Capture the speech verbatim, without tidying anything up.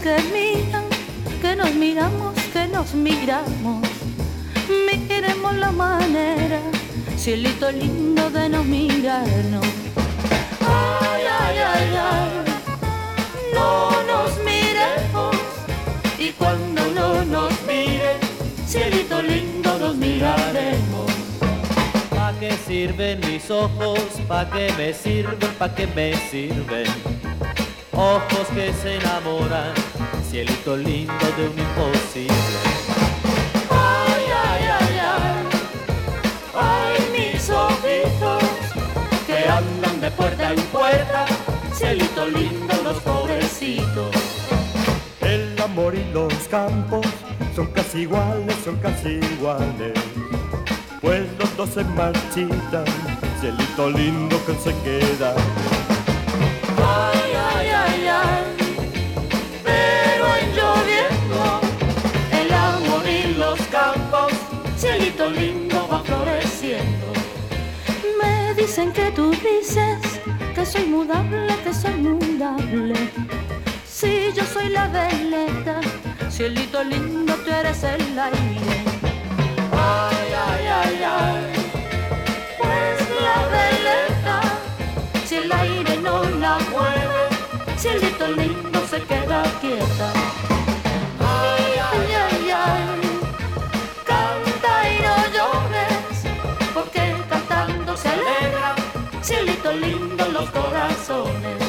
que miran, que nos miramos, que nos miramos. Miremos la manera, cielito lindo de no mirarnos. Ay, ay, ay, ay, no nos miremos. Y cuando no nos miren, cielito lindo nos miraremos. ¿Pa' qué sirven mis ojos? ¿Pa' qué me sirven? ¿Pa' qué me sirven? Ojos que se enamoran, cielito lindo de un imposible. Ay, ay, ay, ay, ay, mis ojitos que andan de puerta en puerta, cielito lindo los pobrecitos. El amor y los campos son casi iguales, son casi iguales. Pues los dos se marchitan, cielito lindo que se queda. Ay, ay, ay, ay, pero en lloviendo, el amor y los campos, cielito lindo va floreciendo. Me dicen que tú dices que soy mudable, que soy mudable. Si yo soy la veleta, cielito lindo, tú eres el aire. Ay, ay, ay, ay, pues la veleta, si el aire no la mueve, cielito lindo se queda quieta. Ay, ay, ay, ay, canta y no llores, porque cantando se alegra, cielito lindo los corazones.